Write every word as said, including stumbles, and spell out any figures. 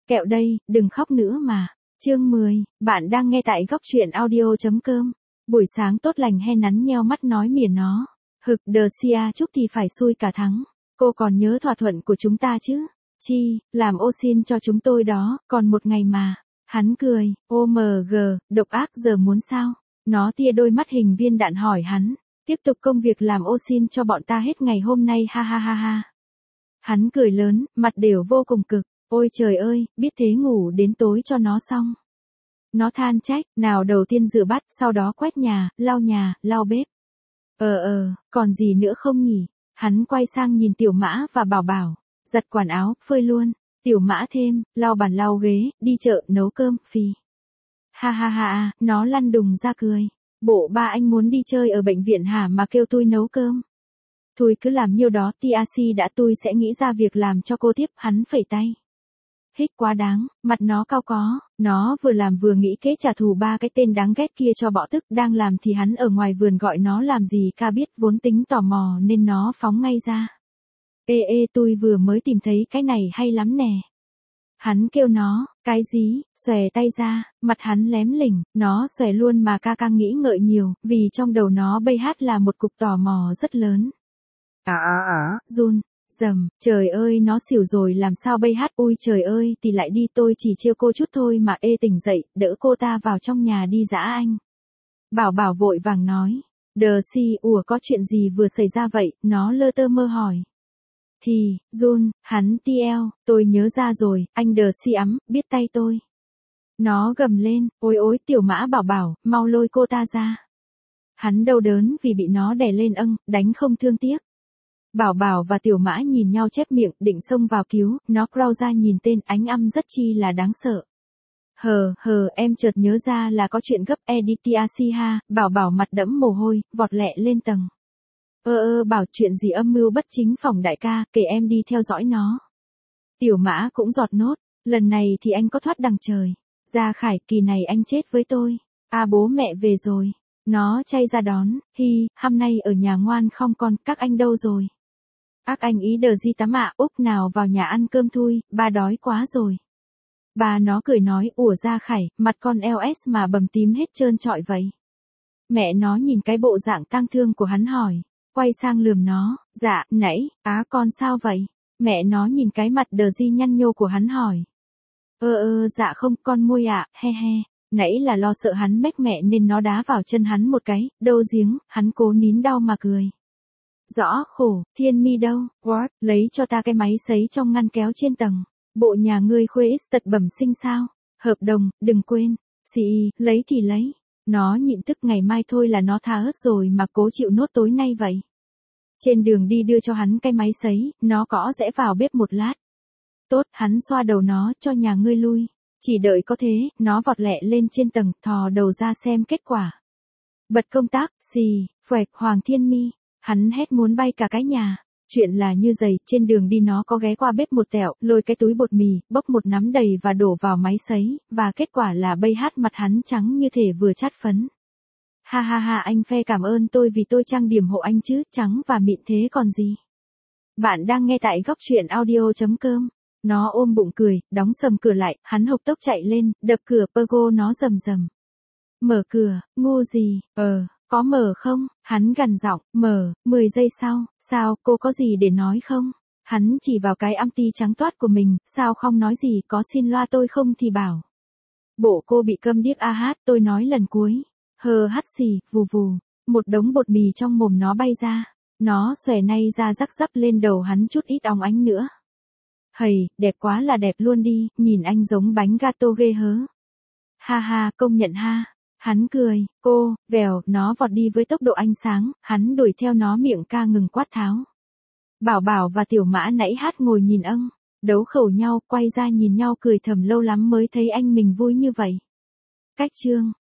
Kẹo đây, đừng khóc nữa mà. Chương mười, bạn đang nghe tại góc truyện audio.com. Buổi sáng tốt lành he nắn nheo mắt nói mỉa nó. Hực đờ xia chúc thì phải xui cả thắng. Cô còn nhớ thỏa thuận của chúng ta chứ? Chi, làm ô xin cho chúng tôi đó, còn một ngày mà. Hắn cười, ô mờ gờ, độc ác giờ muốn sao? Nó tia đôi mắt hình viên đạn hỏi hắn. Tiếp tục công việc làm ô xin cho bọn ta hết ngày hôm nay ha ha ha ha. Hắn cười lớn, mặt đều vô cùng cực. Ôi trời ơi, biết thế ngủ đến tối cho nó xong. Nó than trách, nào đầu tiên rửa bát, sau đó quét nhà, lau nhà, lau bếp. Ờ ờ, còn gì nữa không nhỉ? Hắn quay sang nhìn Tiểu Mã và Bảo Bảo, giặt quần áo, phơi luôn. Tiểu Mã thêm, lau bàn lau ghế, đi chợ, nấu cơm, phì. Ha ha ha, nó lăn đùng ra cười. Bộ ba anh muốn đi chơi ở bệnh viện hả mà kêu tôi nấu cơm. Tôi cứ làm nhiêu đó, tê a xê đã tôi sẽ nghĩ ra việc làm cho cô tiếp, hắn phẩy tay. Hích quá đáng, mặt nó cao có, nó vừa làm vừa nghĩ kế trả thù ba cái tên đáng ghét kia cho bỏ tức, đang làm thì hắn ở ngoài vườn gọi nó làm gì ca biết, vốn tính tò mò nên nó phóng ngay ra. Ê ê tôi vừa mới tìm thấy cái này hay lắm nè. Hắn kêu nó, cái gì, xòe tay ra, mặt hắn lém lỉnh, nó xòe luôn mà ca ca nghĩ ngợi nhiều, vì trong đầu nó bây hát là một cục tò mò rất lớn. À à à, run. Dầm, trời ơi nó xỉu rồi làm sao bây hát, ui trời ơi thì lại đi, tôi chỉ trêu cô chút thôi mà. Ê tỉnh dậy, đỡ cô ta vào trong nhà đi dã anh. Bảo Bảo vội vàng nói, đờ si, ủa có chuyện gì vừa xảy ra vậy, nó lơ tơ mơ hỏi. Thì, run, hắn tê eo, tôi nhớ ra rồi, anh đờ si ấm, biết tay tôi. Nó gầm lên, ôi ôi Tiểu Mã Bảo Bảo, mau lôi cô ta ra. Hắn đau đớn vì bị nó đè lên âng, đánh không thương tiếc. Bảo Bảo và Tiểu Mã nhìn nhau chép miệng, định xông vào cứu, nó crawl ra nhìn tên ánh âm rất chi là đáng sợ. Hờ, hờ, em chợt nhớ ra là có chuyện gấp, editiasi ha. Bảo Bảo mặt đẫm mồ hôi, vọt lẹ lên tầng. Ơ ơ, Bảo chuyện gì âm mưu bất chính phòng đại ca, kể em đi theo dõi nó. Tiểu Mã cũng giọt nốt, lần này thì anh có thoát đằng trời. Gia Khải, kỳ này anh chết với tôi. À bố mẹ về rồi. Nó chay ra đón, hi, hôm nay ở nhà ngoan không con, các anh đâu rồi? Ác anh ý đờ di tắm ạ, Úc nào vào nhà ăn cơm thui, ba đói quá rồi. Bà nó cười nói, ủa Gia Khải, mặt con eo ét mà bầm tím hết trơn trọi vậy. Mẹ nó nhìn cái bộ dạng tang thương của hắn hỏi, quay sang lườm nó, dạ, nãy, á con sao vậy? Mẹ nó nhìn cái mặt đờ di nhăn nhô của hắn hỏi. Ơ ơ, dạ không, con môi ạ, he he. Nãy là lo sợ hắn mách mẹ nên nó đá vào chân hắn một cái, đâu giếng, hắn cố nín đau mà cười. Rõ khổ, Thiên Mi đâu? What? Lấy cho ta cái máy sấy trong ngăn kéo trên tầng. Bộ nhà ngươi khuê ít tật bẩm sinh sao? Hợp đồng, đừng quên. Xì, lấy thì lấy. Nó nhịn tức ngày mai thôi là nó tha ớt rồi mà cố chịu nốt tối nay vậy. Trên đường đi đưa cho hắn cái máy sấy, nó cõ rẽ vào bếp một lát. Tốt, hắn xoa đầu nó, cho nhà ngươi lui. Chỉ đợi có thế, nó vọt lẹ lên trên tầng, thò đầu ra xem kết quả. Bật công tác, xì, phẹt, Hoàng Thiên Mi. Hắn hét muốn bay cả cái nhà. Chuyện là như giày, trên đường đi nó có ghé qua bếp một tẹo, lôi cái túi bột mì, bốc một nắm đầy và đổ vào máy sấy, và kết quả là bây hát mặt hắn trắng như thể vừa chát phấn. Ha ha ha, anh phe cảm ơn tôi vì tôi trang điểm hộ anh chứ, trắng và mịn thế còn gì. Bạn đang nghe tại góc truyện audio.com. Nó ôm bụng cười, đóng sầm cửa lại, hắn hộc tốc chạy lên, đập cửa Pergo nó rầm rầm. Mở cửa, ngu gì, ờ. Có mở không? Hắn gằn giọng, mở, mười giây sau, sao, cô có gì để nói không? Hắn chỉ vào cái anti trắng toát của mình, sao không nói gì, có xin loa tôi không thì bảo. Bộ cô bị câm điếc a hát, tôi nói lần cuối. Hờ hắt xì, vù vù, một đống bột mì trong mồm nó bay ra. Nó xòe nay ra rắc rắp lên đầu hắn chút ít óng ánh nữa. Hầy, đẹp quá là đẹp luôn đi, nhìn anh giống bánh gato ghê hớ. Ha ha, công nhận ha. Hắn cười, cô, vèo, nó vọt đi với tốc độ ánh sáng, hắn đuổi theo nó miệng ca ngừng quát tháo. Bảo Bảo và Tiểu Mã nãy hát ngồi nhìn âng, đấu khẩu nhau, quay ra nhìn nhau cười thầm lâu lắm mới thấy anh mình vui như vậy. Cách chương.